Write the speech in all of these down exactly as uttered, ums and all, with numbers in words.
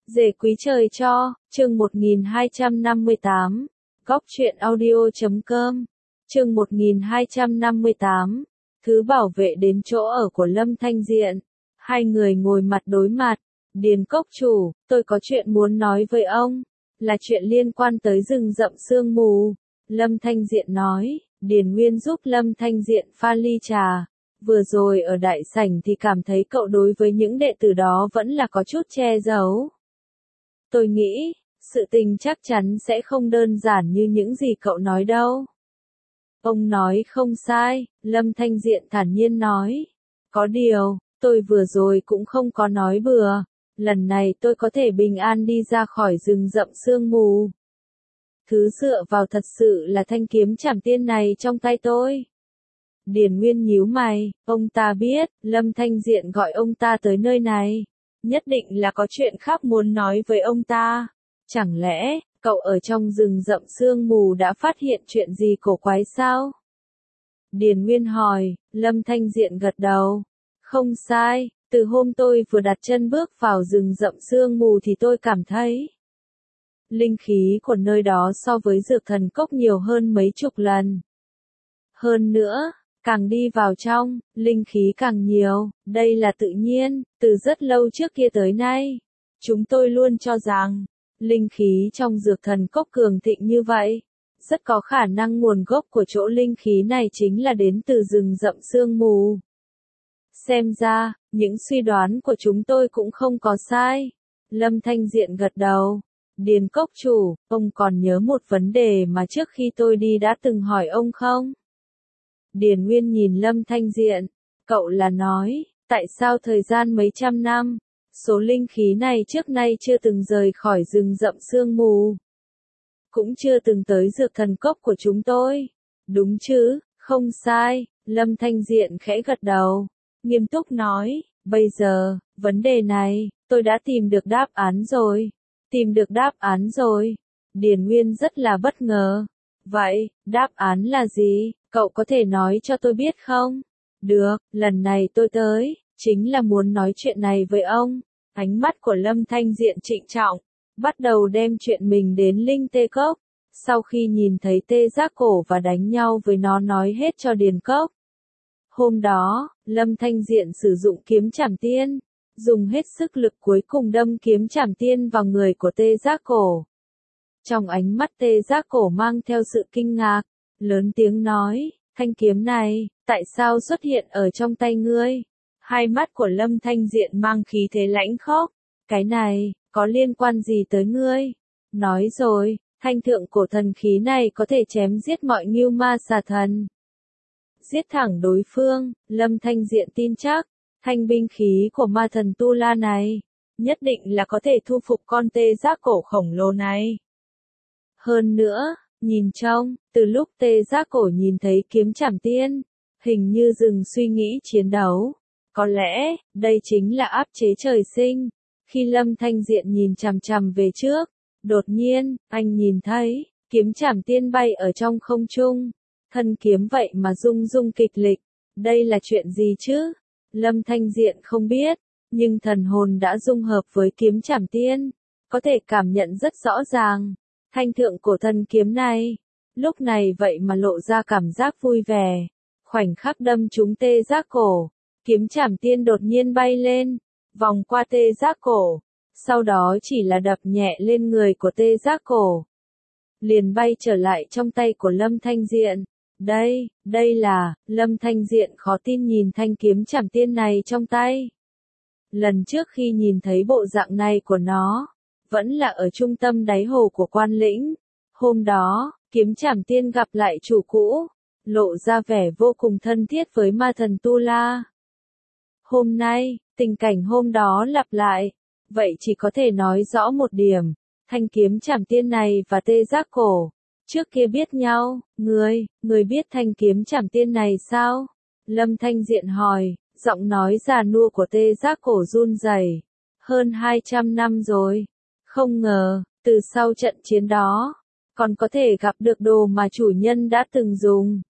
Dề quý trời cho, chương một nghìn hai trăm năm mươi tám, góc truyện audio chấm com, chương một nghìn hai trăm năm mươi tám, thứ bảo vệ đến chỗ ở của Lâm Thanh Diện. Hai người ngồi mặt đối mặt, Điền Cốc chủ, tôi có chuyện muốn nói với ông, là chuyện liên quan tới rừng rậm sương mù. Lâm Thanh Diện nói, Điền Nguyên giúp Lâm Thanh Diện pha ly trà. Vừa rồi ở đại sảnh thì cảm thấy cậu đối với những đệ tử đó vẫn là có chút che giấu. Tôi nghĩ, sự tình chắc chắn sẽ không đơn giản như những gì cậu nói đâu. Ông nói không sai, Lâm Thanh Diện thản nhiên nói. Có điều, tôi vừa rồi cũng không có nói bừa. Lần này tôi có thể bình an đi ra khỏi rừng rậm sương mù. Thứ dựa vào thật sự là thanh kiếm trảm tiên này trong tay tôi. Điền Nguyên nhíu mày, ông ta biết, Lâm Thanh Diện gọi ông ta tới nơi này. Nhất định là có chuyện khác muốn nói với ông ta. Chẳng lẽ, cậu ở trong rừng rậm sương mù đã phát hiện chuyện gì cổ quái sao? Điền Nguyên hỏi, Lâm Thanh Diện gật đầu. Không sai, từ hôm tôi vừa đặt chân bước vào rừng rậm sương mù thì tôi cảm thấy linh khí của nơi đó so với dược thần cốc nhiều hơn mấy chục lần. Hơn nữa, càng đi vào trong, linh khí càng nhiều, đây là tự nhiên, từ rất lâu trước kia tới nay. Chúng tôi luôn cho rằng, linh khí trong dược thần cốc cường thịnh như vậy, rất có khả năng nguồn gốc của chỗ linh khí này chính là đến từ rừng rậm sương mù. Xem ra, những suy đoán của chúng tôi cũng không có sai. Lâm Thanh Diện gật đầu. Điền Cốc chủ, ông còn nhớ một vấn đề mà trước khi tôi đi đã từng hỏi ông không? Điền Nguyên nhìn Lâm Thanh Diện, cậu là nói, tại sao thời gian mấy trăm năm, số linh khí này trước nay chưa từng rời khỏi rừng rậm sương mù, cũng chưa từng tới dược thần cốc của chúng tôi, đúng chứ? Không sai, Lâm Thanh Diện khẽ gật đầu, nghiêm túc nói, bây giờ, vấn đề này, tôi đã tìm được đáp án rồi, tìm được đáp án rồi. Điền Nguyên rất là bất ngờ, vậy, đáp án là gì? Cậu có thể nói cho tôi biết không? Được, lần này tôi tới, chính là muốn nói chuyện này với ông. Ánh mắt của Lâm Thanh Diện trịnh trọng, bắt đầu đem chuyện mình đến Linh Tê Cốc. Sau khi nhìn thấy Tê Giác Cổ và đánh nhau với nó nói hết cho Điền Cốc. Hôm đó, Lâm Thanh Diện sử dụng kiếm trảm tiên, dùng hết sức lực cuối cùng đâm kiếm trảm tiên vào người của Tê Giác Cổ. Trong ánh mắt Tê Giác Cổ mang theo sự kinh ngạc, lớn tiếng nói, thanh kiếm này, tại sao xuất hiện ở trong tay ngươi? Hai mắt của Lâm Thanh Diện mang khí thế lãnh khốc, cái này, có liên quan gì tới ngươi? Nói rồi, thanh thượng cổ thần khí này có thể chém giết mọi ngưu ma xà thần. Giết thẳng đối phương, Lâm Thanh Diện tin chắc, thanh binh khí của ma thần Tu La này, nhất định là có thể thu phục con Tê Giác Cổ khổng lồ này. Hơn nữa, nhìn trông, từ lúc Tê Giác Cổ nhìn thấy kiếm trảm tiên, hình như dừng suy nghĩ chiến đấu. Có lẽ, đây chính là áp chế trời sinh. Khi Lâm Thanh Diện nhìn chằm chằm về trước, đột nhiên, anh nhìn thấy, kiếm trảm tiên bay ở trong không trung. Thân kiếm vậy mà rung rung kịch liệt. Đây là chuyện gì chứ? Lâm Thanh Diện không biết, nhưng thần hồn đã dung hợp với kiếm trảm tiên, có thể cảm nhận rất rõ ràng. Thanh thượng cổ thần kiếm này, lúc này vậy mà lộ ra cảm giác vui vẻ. Khoảnh khắc đâm trúng Tê Giác Cổ, kiếm trảm tiên đột nhiên bay lên, vòng qua Tê Giác Cổ, sau đó chỉ là đập nhẹ lên người của Tê Giác Cổ, liền bay trở lại trong tay của Lâm Thanh Diện. Đây, đây là, Lâm Thanh Diện khó tin nhìn thanh kiếm trảm tiên này trong tay. Lần trước khi nhìn thấy bộ dạng này của nó, vẫn là ở trung tâm đáy hồ của Quan Lĩnh. Hôm đó, kiếm trảm tiên gặp lại chủ cũ, lộ ra vẻ vô cùng thân thiết với ma thần Tu La. Hôm nay, tình cảnh hôm đó lặp lại, vậy chỉ có thể nói rõ một điểm, thanh kiếm trảm tiên này và Tê Giác Cổ, trước kia biết nhau. Ngươi, ngươi biết thanh kiếm trảm tiên này sao? Lâm Thanh Diện hỏi, giọng nói già nua của Tê Giác Cổ run rẩy. Hơn hai trăm năm rồi. Không ngờ, từ sau trận chiến đó, còn có thể gặp được đồ mà chủ nhân đã từng dùng.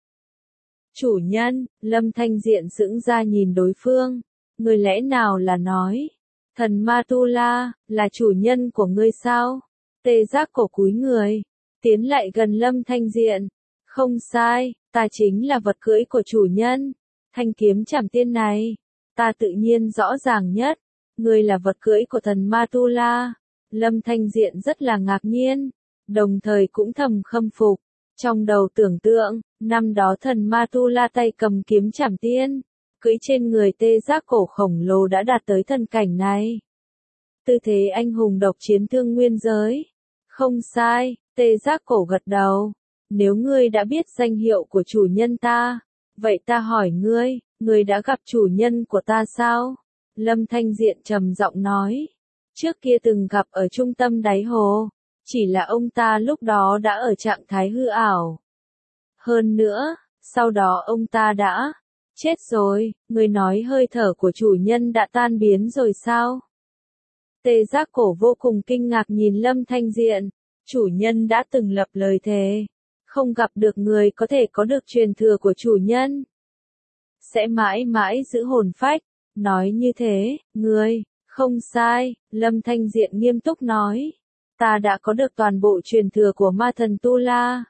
Chủ nhân, Lâm Thanh Diện sững ra nhìn đối phương. Người lẽ nào là nói, Thần Ma Tu La, là chủ nhân của ngươi sao? Tê Giác Cổ cúi người, tiến lại gần Lâm Thanh Diện. Không sai, ta chính là vật cưỡi của chủ nhân. Thanh kiếm Trảm Tiên này, ta tự nhiên rõ ràng nhất. Ngươi là vật cưỡi của thần Ma Tu La. Lâm Thanh Diện rất là ngạc nhiên, đồng thời cũng thầm khâm phục. Trong đầu tưởng tượng, năm đó thần Ma Tu La tay cầm kiếm Trảm Tiên, cưỡi trên người Tê Giác Cổ khổng lồ đã đạt tới thần cảnh này. Tư thế anh hùng độc chiến thương nguyên giới. Không sai, Tê Giác Cổ gật đầu. Nếu ngươi đã biết danh hiệu của chủ nhân ta, vậy ta hỏi ngươi, ngươi đã gặp chủ nhân của ta sao? Lâm Thanh Diện trầm giọng nói. Trước kia từng gặp ở trung tâm đáy hồ, chỉ là ông ta lúc đó đã ở trạng thái hư ảo. Hơn nữa, sau đó ông ta đã chết rồi, người nói hơi thở của chủ nhân đã tan biến rồi sao? Tê Giác Cổ vô cùng kinh ngạc nhìn Lâm Thanh Diện, chủ nhân đã từng lập lời thề, không gặp được người có thể có được truyền thừa của chủ nhân. Sẽ mãi mãi giữ hồn phách, nói như thế, ngươi, không sai, Lâm Thanh Diện nghiêm túc nói, ta đã có được toàn bộ truyền thừa của ma thần Tu La.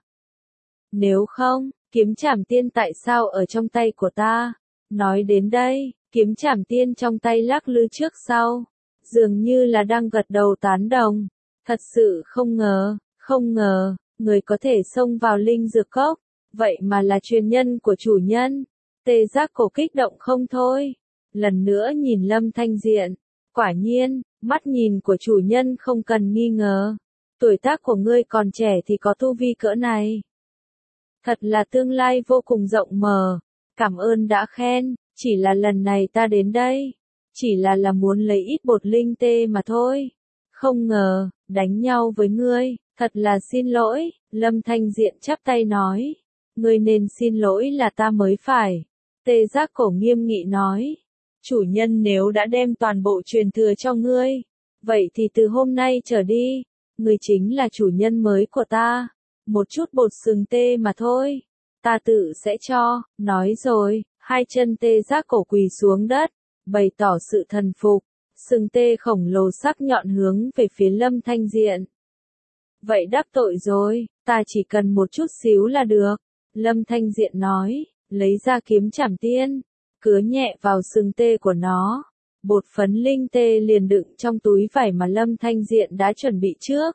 Nếu không, kiếm Trảm Tiên tại sao ở trong tay của ta? Nói đến đây, kiếm Trảm Tiên trong tay lắc lư trước sau, dường như là đang gật đầu tán đồng. Thật sự không ngờ, không ngờ, người có thể xông vào linh dược cốc, vậy mà là truyền nhân của chủ nhân. Tê Giác Cổ kích động không thôi, lần nữa nhìn Lâm Thanh Diện, quả nhiên, mắt nhìn của chủ nhân không cần nghi ngờ. Tuổi tác của ngươi còn trẻ thì có tu vi cỡ này. Thật là tương lai vô cùng rộng mở, cảm ơn đã khen, chỉ là lần này ta đến đây, chỉ là là muốn lấy ít bột linh tê mà thôi. Không ngờ, đánh nhau với ngươi, thật là xin lỗi, Lâm Thanh Diện chắp tay nói. Ngươi nên xin lỗi là ta mới phải. Tê Giác Cổ nghiêm nghị nói. Chủ nhân nếu đã đem toàn bộ truyền thừa cho ngươi, vậy thì từ hôm nay trở đi, ngươi chính là chủ nhân mới của ta. Một chút bột sừng tê mà thôi, ta tự sẽ cho. Nói rồi, hai chân Tê Giác Cổ quỳ xuống đất, bày tỏ sự thần phục. Sừng tê khổng lồ sắc nhọn hướng về phía Lâm Thanh Diện. Vậy đắc tội rồi, ta chỉ cần một chút xíu là được. Lâm Thanh Diện nói, lấy ra kiếm Trảm Tiên, cứa nhẹ vào sừng tê của nó. Bột phấn linh tê liền đựng trong túi vải mà Lâm Thanh Diện đã chuẩn bị trước.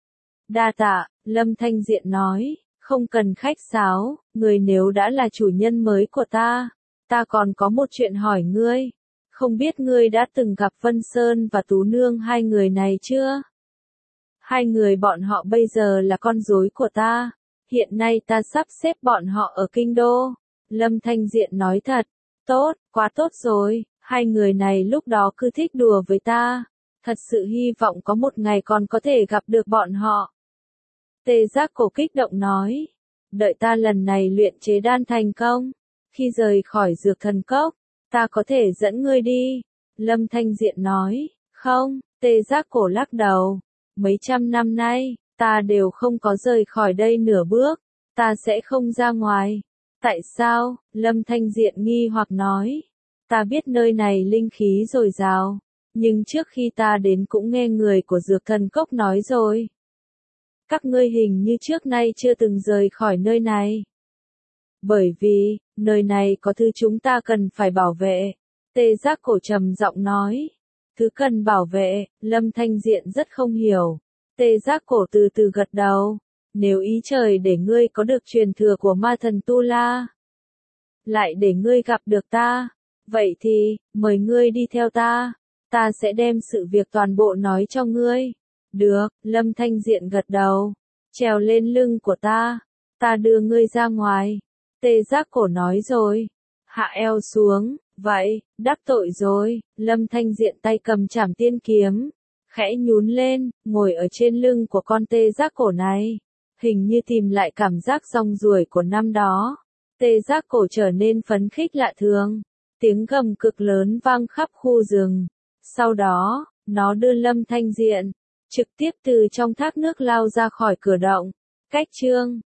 Đa tạ, Lâm Thanh Diện nói, không cần khách sáo, người nếu đã là chủ nhân mới của ta, ta còn có một chuyện hỏi ngươi. Không biết ngươi đã từng gặp Vân Sơn và Tú Nương hai người này chưa? Hai người bọn họ bây giờ là con rối của ta. Hiện nay ta sắp xếp bọn họ ở kinh đô. Lâm Thanh Diện nói thật. Tốt, quá tốt rồi. Hai người này lúc đó cứ thích đùa với ta. Thật sự hy vọng có một ngày còn có thể gặp được bọn họ. Tê Giác Cổ kích động nói. Đợi ta lần này luyện chế đan thành công. Khi rời khỏi dược thần cốc, ta có thể dẫn ngươi đi. Lâm Thanh Diện nói. Không, Tê Giác Cổ lắc đầu. Mấy trăm năm nay, ta đều không có rời khỏi đây nửa bước. Ta sẽ không ra ngoài. Tại sao? Lâm Thanh Diện nghi hoặc nói. Ta biết nơi này linh khí dồi dào, nhưng trước khi ta đến cũng nghe người của dược thần cốc nói rồi. Các ngươi hình như trước nay chưa từng rời khỏi nơi này. Bởi vì, nơi này có thứ chúng ta cần phải bảo vệ. Tê Giác Cổ trầm giọng nói. Thứ cần bảo vệ, Lâm Thanh Diện rất không hiểu. Tê Giác Cổ từ từ gật đầu. Nếu ý trời để ngươi có được truyền thừa của ma thần Tu La, lại để ngươi gặp được ta, vậy thì, mời ngươi đi theo ta. Ta sẽ đem sự việc toàn bộ nói cho ngươi. Được, Lâm Thanh Diện gật đầu. Trèo lên lưng của ta. Ta đưa ngươi ra ngoài. Tê Giác Cổ nói rồi. Hạ eo xuống. Vậy, đắc tội rồi. Lâm Thanh Diện tay cầm Trảm Tiên kiếm, khẽ nhún lên, ngồi ở trên lưng của con Tê Giác Cổ này. Hình như tìm lại cảm giác rong ruổi của năm đó. Tê Giác Cổ trở nên phấn khích lạ thường. Tiếng gầm cực lớn vang khắp khu rừng. Sau đó, nó đưa Lâm Thanh Diện trực tiếp từ trong thác nước lao ra khỏi cửa động. Cách chương